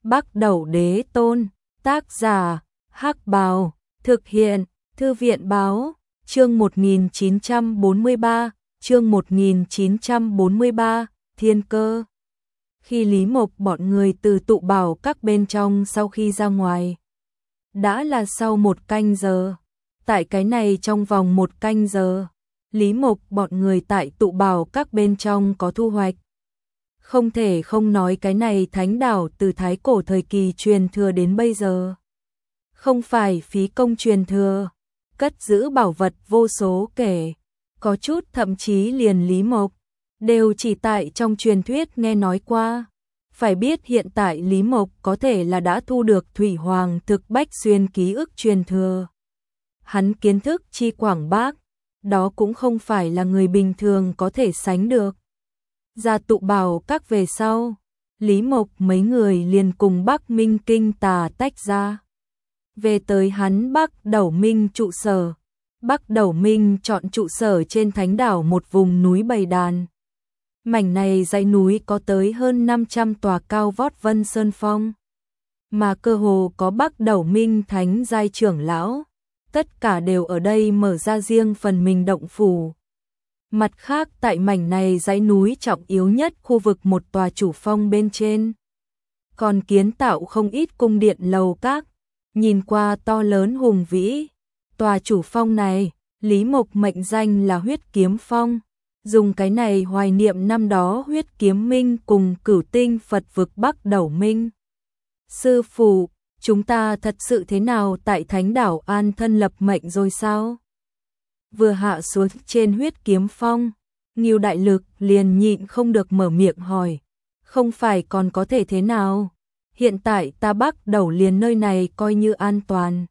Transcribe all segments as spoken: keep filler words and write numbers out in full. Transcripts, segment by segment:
Bắc Đẩu Đế Tôn, tác giả, Hắc Bào, thực hiện, Thư viện báo, chương một nghìn chín trăm bốn mươi ba, chương một nghìn chín trăm bốn mươi ba, Thiên Cơ. Khi Lý Mộc bọn người từ tụ bảo các bên trong sau khi ra ngoài, đã là sau một canh giờ. Tại cái này trong vòng một canh giờ, Lý Mộc bọn người tại tụ bảo các bên trong có thu hoạch. Không thể không nói cái này thánh đảo từ thái cổ thời kỳ truyền thừa đến bây giờ. Không phải phí công truyền thừa, cất giữ bảo vật vô số kể, có chút thậm chí liền Lý Mộc đều chỉ tại trong truyền thuyết nghe nói qua. Phải biết hiện tại Lý Mộc có thể là đã thu được Thủy Hoàng thực bách xuyên ký ức truyền thừa. Hắn kiến thức chi quảng bác, đó cũng không phải là người bình thường có thể sánh được. Ra tụ bảo các về sau, Lý Mộc mấy người liền cùng Bắc Minh Kinh Tà tách ra. Về tới hắn Bắc Đẩu Minh trụ sở. Bắc Đẩu Minh chọn trụ sở trên thánh đảo một vùng núi bầy đàn. Mảnh này dãy núi có tới hơn năm trăm tòa cao vót vân sơn phong. Mà cơ hồ có Bắc Đẩu Minh thánh giai trưởng lão. Tất cả đều ở đây mở ra riêng phần mình động phủ. Mặt khác tại mảnh này dãy núi trọng yếu nhất khu vực một tòa chủ phong bên trên. Còn kiến tạo không ít cung điện lầu các, nhìn qua to lớn hùng vĩ. Tòa chủ phong này, Lý Mộc mệnh danh là Huyết Kiếm Phong. Dùng cái này hoài niệm năm đó Huyết Kiếm Minh cùng Cửu Tinh Phật vực Bắc Đẩu Minh. Sư phụ, chúng ta thật sự thế nào tại thánh đảo an thân lập mệnh rồi sao? Vừa hạ xuống trên Huyết Kiếm Phong, Ngưu Đại Lực liền nhịn không được mở miệng hỏi. Không phải còn có thể thế nào? Hiện tại ta Bắc Đẩu liền nơi này coi như an toàn.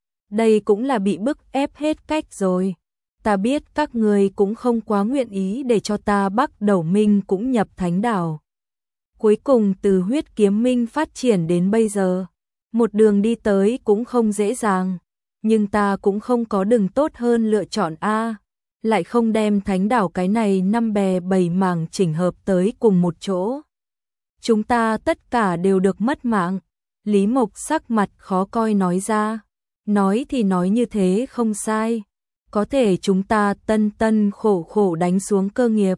Đây cũng là bị bức ép hết cách rồi. Ta biết các người cũng không quá nguyện ý để cho ta Bắc Đẩu Minh cũng nhập thánh đảo. Cuối cùng từ Huyết Kiếm Minh phát triển đến bây giờ, một đường đi tới cũng không dễ dàng. Nhưng ta cũng không có đường tốt hơn lựa chọn A. Lại không đem thánh đảo cái này năm bè bảy mảng chỉnh hợp tới cùng một chỗ. Chúng ta tất cả đều được mất mạng. Lý Mộc sắc mặt khó coi nói ra. Nói thì nói như thế không sai. Có thể chúng ta tân tân khổ khổ đánh xuống cơ nghiệp.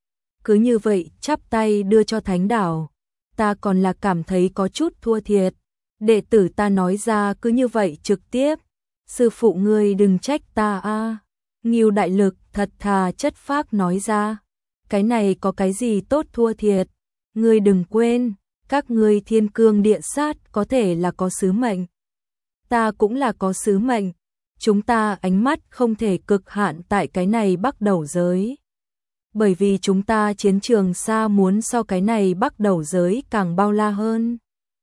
Cứ như vậy chắp tay đưa cho thánh đảo. Ta còn là cảm thấy có chút thua thiệt. Đệ tử ta nói ra cứ như vậy trực tiếp. Sư phụ ngươi đừng trách ta a. Ngưu Đại Lực thật thà chất phác nói ra. Cái này có cái gì tốt thua thiệt. Ngươi đừng quên, các ngươi thiên cương địa sát có thể là có sứ mệnh. Ta cũng là có sứ mệnh. Chúng ta ánh mắt không thể cực hạn tại cái này Bắc Đẩu giới. Bởi vì chúng ta chiến trường xa muốn so cái này Bắc Đẩu giới càng bao la hơn.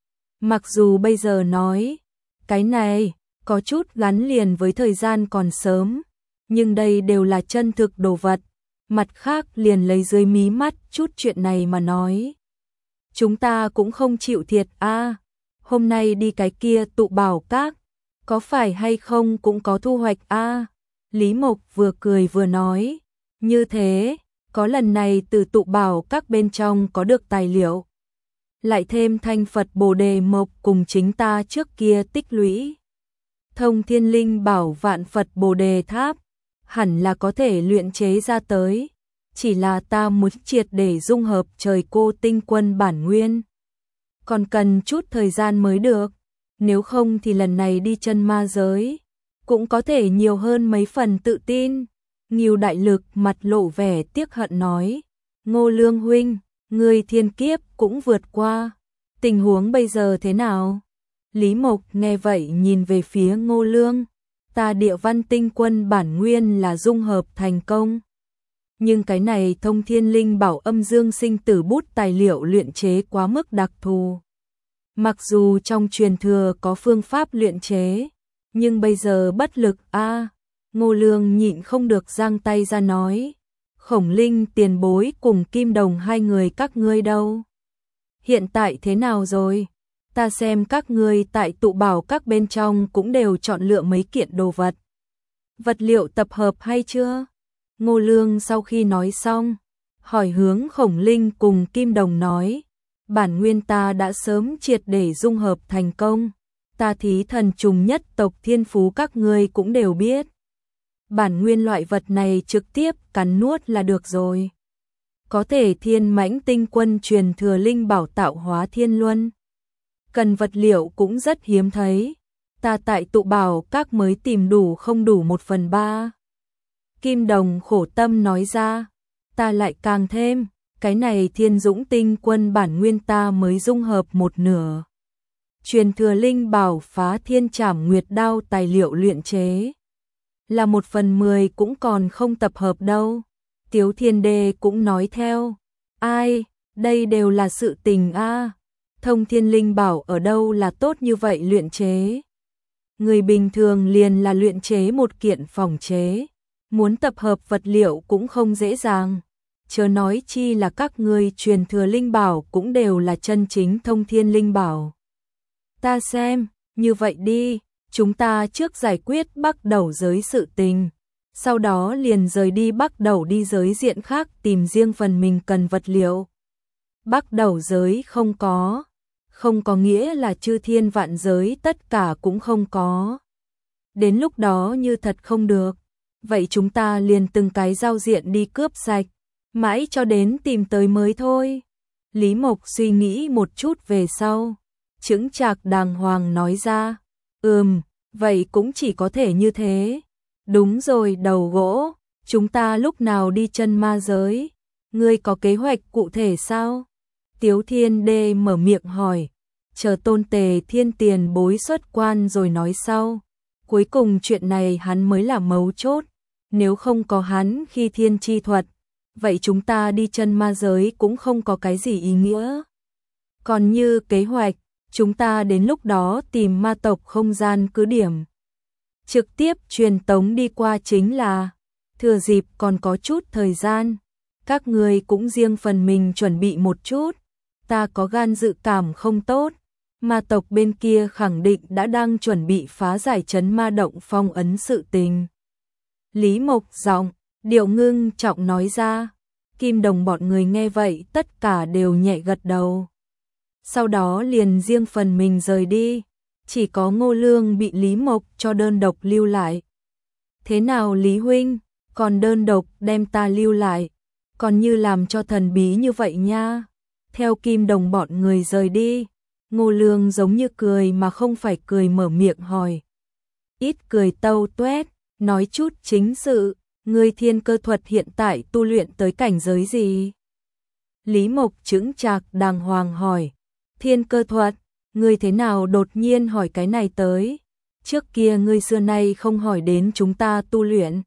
Mặc dù bây giờ nói, cái này có chút gắn liền với thời gian còn sớm, nhưng đây đều là chân thực đồ vật. Mặt khác liền lấy dưới mí mắt chút chuyện này mà nói. Chúng ta cũng không chịu thiệt a. À, hôm nay đi cái kia tụ bảo các, có phải hay không cũng có thu hoạch a. À, Lý Mộc vừa cười vừa nói, như thế, có lần này từ tụ bảo các bên trong có được tài liệu. Lại thêm thanh Phật Bồ Đề Mộc cùng chính ta trước kia tích lũy. Thông Thiên Linh Bảo Vạn Phật Bồ Đề Tháp, hẳn là có thể luyện chế ra tới. Chỉ là ta muốn triệt để dung hợp trời cô tinh quân bản nguyên. Còn cần chút thời gian mới được. Nếu không thì lần này đi chân ma giới, cũng có thể nhiều hơn mấy phần tự tin. Ngưu Đại Lực mặt lộ vẻ tiếc hận nói. Ngô Lương huynh, ngươi thiên kiếp cũng vượt qua. Tình huống bây giờ thế nào? Lý Mộc nghe vậy nhìn về phía Ngô Lương. Ta địa văn tinh quân bản nguyên là dung hợp thành công. Nhưng cái này thông thiên linh bảo âm dương sinh tử bút tài liệu luyện chế quá mức đặc thù. Mặc dù trong truyền thừa có phương pháp luyện chế, nhưng bây giờ bất lực a. À, Ngô Lương nhịn không được giang tay ra nói. Khổng Linh tiền bối cùng Kim Đồng hai người các ngươi đâu? Hiện tại thế nào rồi? Ta xem các ngươi tại tụ bảo các bên trong cũng đều chọn lựa mấy kiện đồ vật. Vật liệu tập hợp hay chưa? Ngô Lương sau khi nói xong, hỏi hướng Khổng Linh cùng Kim Đồng nói. bản nguyên ta đã sớm triệt để dung hợp thành công. Ta thí thần trùng nhất tộc thiên phú các ngươi cũng đều biết. Bản nguyên loại vật này trực tiếp cắn nuốt là được rồi. Có thể thiên mãnh tinh quân truyền thừa linh bảo tạo hóa thiên luân. Cần vật liệu cũng rất hiếm thấy. Ta tại tụ bảo các mới tìm đủ không đủ một phần ba. Kim Đồng khổ tâm nói ra. Ta lại càng thêm. Cái này thiên dũng tinh quân bản nguyên ta mới dung hợp một nửa. Truyền thừa linh bảo phá thiên trảm nguyệt đao tài liệu luyện chế. Là một phần mười cũng còn không tập hợp đâu. Tiếu Thiên Đê cũng nói theo. Ai, đây đều là sự tình a. Thông thiên linh bảo ở đâu là tốt như vậy luyện chế. Người bình thường liền là luyện chế một kiện phòng chế. Muốn tập hợp vật liệu cũng không dễ dàng. Chớ nói chi là các ngươi truyền thừa linh bảo cũng đều là chân chính thông thiên linh bảo. Ta xem, như vậy đi, chúng ta trước giải quyết Bắc Đẩu giới sự tình, sau đó liền rời đi Bắc Đẩu đi giới diện khác tìm riêng phần mình cần vật liệu. Bắc Đẩu giới không có, không có nghĩa là chư thiên vạn giới tất cả cũng không có. Đến lúc đó như thật không được, vậy chúng ta liền từng cái giao diện đi cướp sạch, mãi cho đến tìm tới mới thôi. Lý Mộc suy nghĩ một chút về sau, chững chạc đàng hoàng nói ra, ừm, vậy cũng chỉ có thể như thế. Đúng rồi đầu gỗ, chúng ta lúc nào đi chân ma giới, ngươi có kế hoạch cụ thể sao? Tiếu Thiên Đê mở miệng hỏi, chờ Tôn Tề Thiên tiền bối xuất quan rồi nói sau. Cuối cùng chuyện này hắn mới là mấu chốt, nếu không có hắn khi thiên chi thuật, vậy chúng ta đi chân ma giới cũng không có cái gì ý nghĩa. Còn như kế hoạch, chúng ta đến lúc đó tìm ma tộc không gian cứ điểm. Trực tiếp truyền tống đi qua chính là, thừa dịp còn có chút thời gian. Các người cũng riêng phần mình chuẩn bị một chút. Ta có gan dự cảm không tốt. Ma tộc bên kia khẳng định đã đang chuẩn bị phá giải trấn ma động phong ấn sự tình. Lý Mộc giọng, điệu ngưng trọng nói ra. Kim Đồng bọn người nghe vậy tất cả đều nhẹ gật đầu. Sau đó liền riêng phần mình rời đi. Chỉ có Ngô Lương bị Lý Mộc cho đơn độc lưu lại. Thế nào Lý huynh, còn đơn độc đem ta lưu lại, còn như làm cho thần bí như vậy nha. Theo Kim Đồng bọn người rời đi, Ngô Lương giống như cười mà không phải cười mở miệng hỏi. Ít cười tâu tuét, nói chút chính sự, ngươi thiên cơ thuật hiện tại tu luyện tới cảnh giới gì? Lý Mộc chững chạc đàng hoàng hỏi. Thiên cơ thuật, ngươi thế nào đột nhiên hỏi cái này tới? Trước kia ngươi xưa nay không hỏi đến chúng ta tu luyện.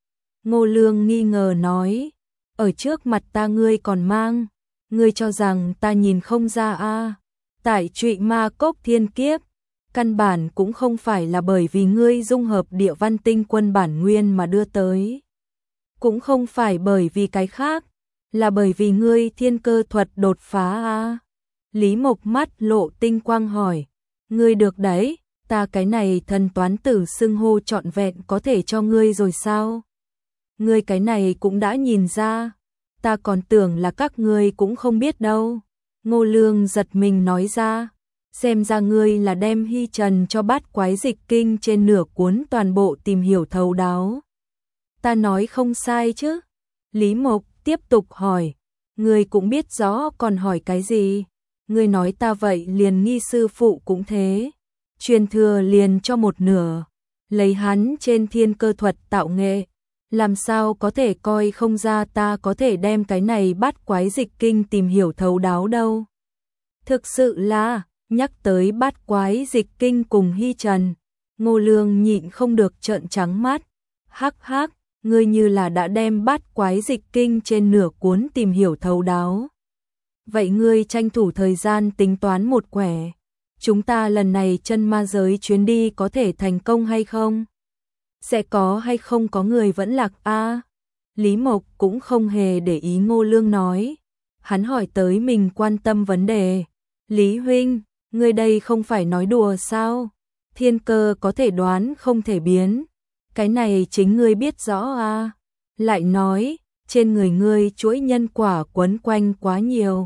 Ngô Lương nghi ngờ nói, ở trước mặt ta ngươi còn mang, ngươi cho rằng ta nhìn không ra a? À? Tại Trụy Ma Cốc thiên kiếp, căn bản cũng không phải là bởi vì ngươi dung hợp địa văn tinh quân bản nguyên mà đưa tới. Cũng không phải bởi vì cái khác, là bởi vì ngươi thiên cơ thuật đột phá a. À? Lý Mộc mắt lộ tinh quang hỏi, ngươi được đấy, ta cái này thần toán tử xưng hô trọn vẹn có thể cho ngươi rồi sao? Ngươi cái này cũng đã nhìn ra, ta còn tưởng là các ngươi cũng không biết đâu. Ngô Lương giật mình nói ra, xem ra ngươi là đem Hy Trần cho bát quái dịch kinh trên nửa cuốn toàn bộ tìm hiểu thấu đáo. Ta nói không sai chứ? Lý Mộc tiếp tục hỏi, ngươi cũng biết rõ còn hỏi cái gì? Ngươi nói ta vậy liền nghi sư phụ cũng thế. Truyền thừa liền cho một nửa, lấy hắn trên thiên cơ thuật tạo nghệ. Làm sao có thể coi không ra ta có thể đem cái này bát quái dịch kinh tìm hiểu thấu đáo đâu. Thực sự là, nhắc tới bát quái dịch kinh cùng Hy Trần, Ngô Lương nhịn không được trợn trắng mắt. Hắc hắc, ngươi như là đã đem bát quái dịch kinh trên nửa cuốn tìm hiểu thấu đáo. Vậy ngươi tranh thủ thời gian tính toán một quẻ. Chúng ta lần này chân ma giới chuyến đi có thể thành công hay không? Sẽ có hay không có người vẫn lạc a? À, Lý Mộc cũng không hề để ý Ngô Lương nói. Hắn hỏi tới mình quan tâm vấn đề. Lý huynh, ngươi đây không phải nói đùa sao? Thiên cơ có thể đoán không thể biến. Cái này chính ngươi biết rõ a. À? Lại nói, trên người ngươi chuỗi nhân quả quấn quanh quá nhiều.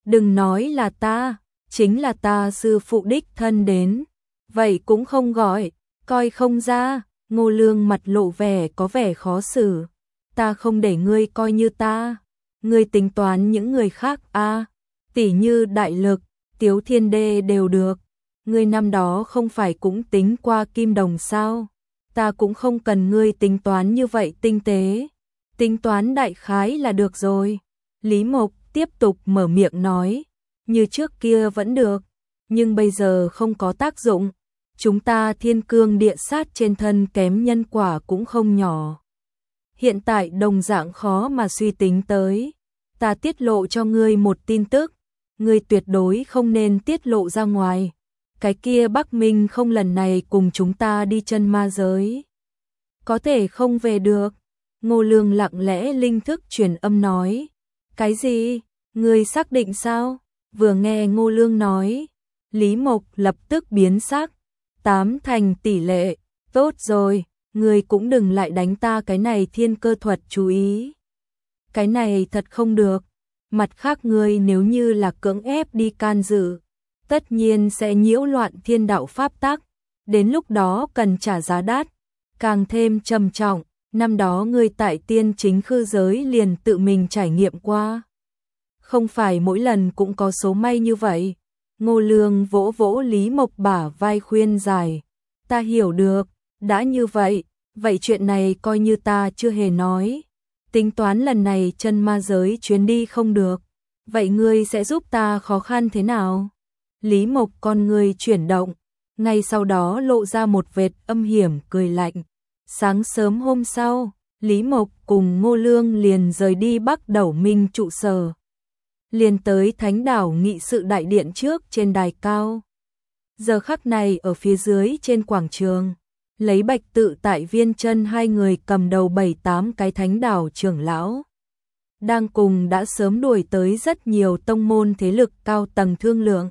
Đừng nói là ta, chính là ta sư phụ đích thân đến. Vậy cũng không gọi, coi không ra. Ngô Lương mặt lộ vẻ có vẻ khó xử. Ta không để ngươi coi như ta. Ngươi tính toán những người khác a, tỉ như Đại Lực, Tiếu Thiên Đê đều được. Ngươi năm đó không phải cũng tính qua kim đồng sao? Ta cũng không cần ngươi tính toán như vậy tinh tế. Tính toán đại khái là được rồi. Lý Mộc tiếp tục mở miệng nói, như trước kia vẫn được, nhưng bây giờ không có tác dụng. Chúng ta thiên cương địa sát trên thân kém nhân quả cũng không nhỏ. Hiện tại đồng dạng khó mà suy tính tới. Ta tiết lộ cho ngươi một tin tức, ngươi tuyệt đối không nên tiết lộ ra ngoài. Cái kia Bắc Minh không lần này cùng chúng ta đi chân ma giới. Có thể không về được. Ngô Lương lặng lẽ linh thức truyền âm nói. Cái gì? Ngươi xác định sao? Vừa nghe Ngô Lương nói, Lý Mộc lập tức biến sắc. Tám thành tỷ lệ. Tốt rồi, ngươi cũng đừng lại đánh ta cái này thiên cơ thuật chú ý. Cái này thật không được. Mặt khác ngươi nếu như là cưỡng ép đi can dự, tất nhiên sẽ nhiễu loạn thiên đạo pháp tắc. Đến lúc đó cần trả giá đắt, càng thêm trầm trọng. Năm đó ngươi tại tiên chính khư giới liền tự mình trải nghiệm qua. Không phải mỗi lần cũng có số may như vậy. Ngô Lương vỗ vỗ Lý Mộc bả vai khuyên giải. Ta hiểu được, đã như vậy, vậy chuyện này coi như ta chưa hề nói. Tính toán lần này chân ma giới chuyến đi không được. Vậy ngươi sẽ giúp ta khó khăn thế nào? Lý Mộc con ngươi chuyển động, ngay sau đó lộ ra một vệt âm hiểm cười lạnh. Sáng sớm hôm sau, Lý Mộc cùng Ngô Lương liền rời đi Bắc Đẩu Minh trụ sở. Liền tới Thánh Đảo nghị sự đại điện trước trên đài cao. Giờ khắc này ở phía dưới trên quảng trường, lấy Bạch Tự tại Viên Chân hai người cầm đầu bảy tám cái Thánh Đảo trưởng lão. Đang cùng đã sớm đuổi tới rất nhiều tông môn thế lực cao tầng thương lượng.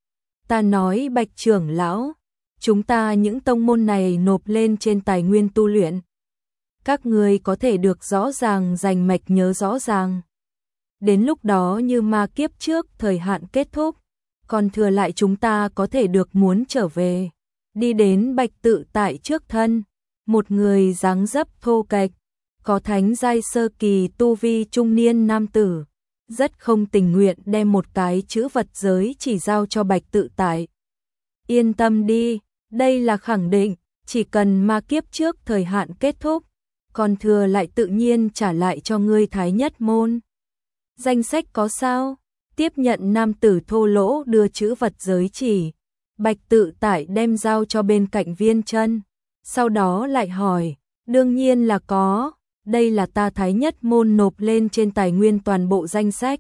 Ta nói Bạch trưởng lão, chúng ta những tông môn này nộp lên trên tài nguyên tu luyện. Các người có thể được rõ ràng rành mạch nhớ rõ ràng. Đến lúc đó như ma kiếp trước thời hạn kết thúc, còn thừa lại chúng ta có thể được muốn trở về. Đi đến Bạch Tự tại trước thân, một người dáng dấp thô kệch, có thánh giai sơ kỳ tu vi trung niên nam tử, rất không tình nguyện đem một cái chữ vật giới chỉ giao cho Bạch Tự tại. Yên tâm đi, đây là khẳng định, chỉ cần ma kiếp trước thời hạn kết thúc, còn thừa lại tự nhiên trả lại cho ngươi Thái Nhất môn. Danh sách có sao? Tiếp nhận nam tử thô lỗ đưa chữ vật giới chỉ, Bạch Tự tại đem giao cho bên cạnh Viên Chân, sau đó lại hỏi, đương nhiên là có, đây là ta Thái Nhất môn nộp lên trên tài nguyên toàn bộ danh sách.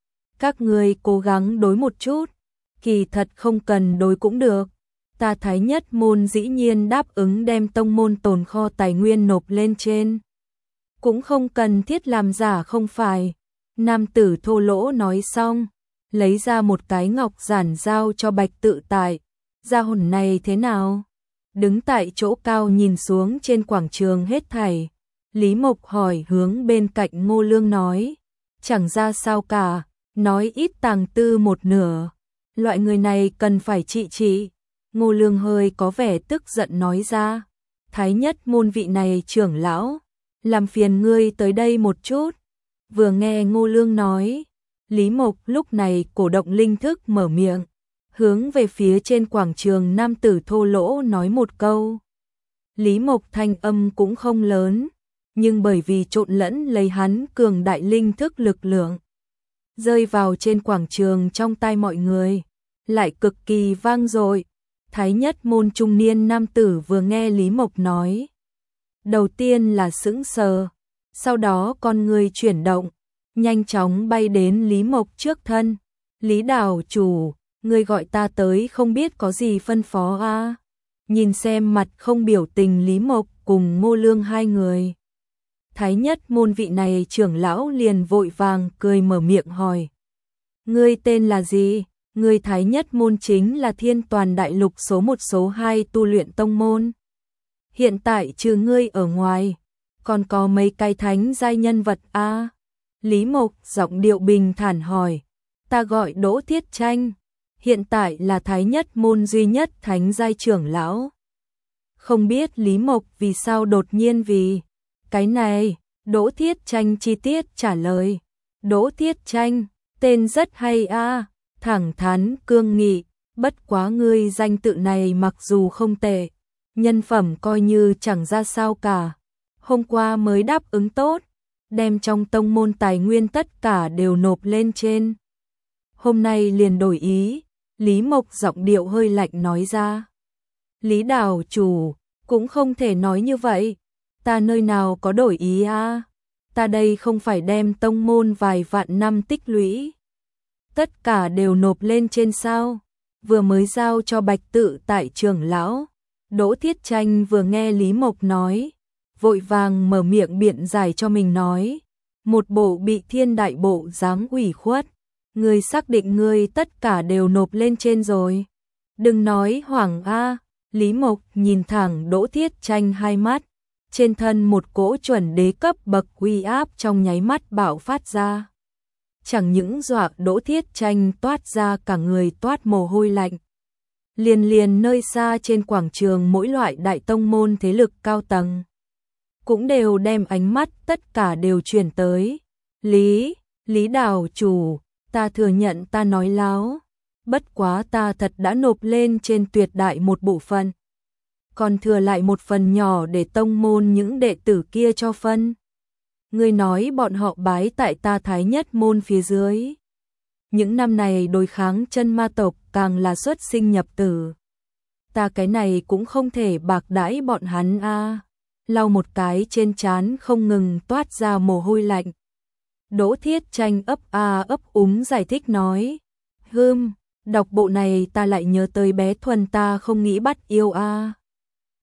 Các ngươi cố gắng đối một chút, kỳ thật không cần đối cũng được. Ta Thái Nhất môn dĩ nhiên đáp ứng đem tông môn tồn kho tài nguyên nộp lên trên. Cũng không cần thiết làm giả không phải. Nam tử thô lỗ nói xong, lấy ra một cái ngọc giản giao cho Bạch Tự tại. Gia hồn này thế nào? Đứng tại chỗ cao nhìn xuống trên quảng trường hết thảy. Lý Mộc hỏi hướng bên cạnh Ngô Lương nói. Chẳng ra sao cả, nói ít tàng tư một nửa. Loại người này cần phải trị trị. Ngô Lương hơi có vẻ tức giận nói ra. Thái Nhất môn vị này trưởng lão, làm phiền ngươi tới đây một chút. Vừa nghe Ngô Lương nói, Lý Mộc lúc này cổ động linh thức mở miệng, hướng về phía trên quảng trường nam tử thô lỗ nói một câu. Lý Mộc thanh âm cũng không lớn, nhưng bởi vì trộn lẫn lấy hắn cường đại linh thức lực lượng, rơi vào trên quảng trường trong tai mọi người, lại cực kỳ vang dội. Thái Nhất môn trung niên nam tử vừa nghe Lý Mộc nói, đầu tiên là sững sờ, sau đó con người chuyển động, nhanh chóng bay đến Lý Mộc trước thân. Lý đảo chủ, ngươi gọi ta tới không biết có gì phân phó a? Nhìn xem mặt không biểu tình Lý Mộc cùng Ngô Lương hai người. Thái Nhất môn vị này trưởng lão liền vội vàng cười mở miệng hỏi. Ngươi tên là gì? Ngươi Thái Nhất môn chính là thiên toàn đại lục số một số hai tu luyện tông môn. Hiện tại trừ ngươi ở ngoài, còn có mấy cái thánh giai nhân vật a? Lý Mộc giọng điệu bình thản hỏi. ta gọi Đỗ Thiết Tranh, hiện tại là Thái Nhất môn duy nhất thánh giai trưởng lão. Không biết Lý Mộc vì sao đột nhiên vì cái này, Đỗ Thiết Tranh chi tiết trả lời. Đỗ Thiết Tranh, tên rất hay a, thẳng thắn cương nghị, bất quá ngươi danh tự này mặc dù không tệ, nhân phẩm coi như chẳng ra sao cả. Hôm qua mới đáp ứng tốt, đem trong tông môn tài nguyên tất cả đều nộp lên trên. Hôm nay liền đổi ý, Lý Mộc giọng điệu hơi lạnh nói ra. Lý đảo chủ, cũng không thể nói như vậy, ta nơi nào có đổi ý a, ta đây không phải đem tông môn vài vạn năm tích lũy. Tất cả đều nộp lên trên sao, vừa mới giao cho Bạch Tự tại trưởng lão. Đỗ Thiết Tranh vừa nghe Lý Mộc nói, vội vàng mở miệng biện giải cho mình nói, một bộ bị thiên đại bộ dáng ủy khuất, ngươi xác định ngươi tất cả đều nộp lên trên rồi. Đừng nói hoảng a. Lý Mộc nhìn thẳng Đỗ Thiết Tranh hai mắt, trên thân một cỗ chuẩn đế cấp bậc uy áp trong nháy mắt bạo phát ra. Chẳng những dọa Đỗ Thiết Tranh toát ra cả người toát mồ hôi lạnh. Liền liền nơi xa trên quảng trường mỗi loại đại tông môn thế lực cao tầng cũng đều đem ánh mắt tất cả đều chuyển tới. Lý, Lý đảo chủ, ta thừa nhận ta nói láo, bất quá ta thật đã nộp lên trên tuyệt đại một bộ phận, còn thừa lại một phần nhỏ để tông môn những đệ tử kia cho phân. Ngươi nói bọn họ bái tại ta Thái Nhất môn phía dưới. Những năm này đối kháng chân ma tộc càng là xuất sinh nhập tử. Ta cái này cũng không thể bạc đãi bọn hắn a. Lau một cái trên trán không ngừng toát ra mồ hôi lạnh. Đỗ Thiết Tranh ấp a ấp úng giải thích nói. Hừm, đọc bộ này ta lại nhớ tới bé Thuần ta không nghĩ bắt yêu a.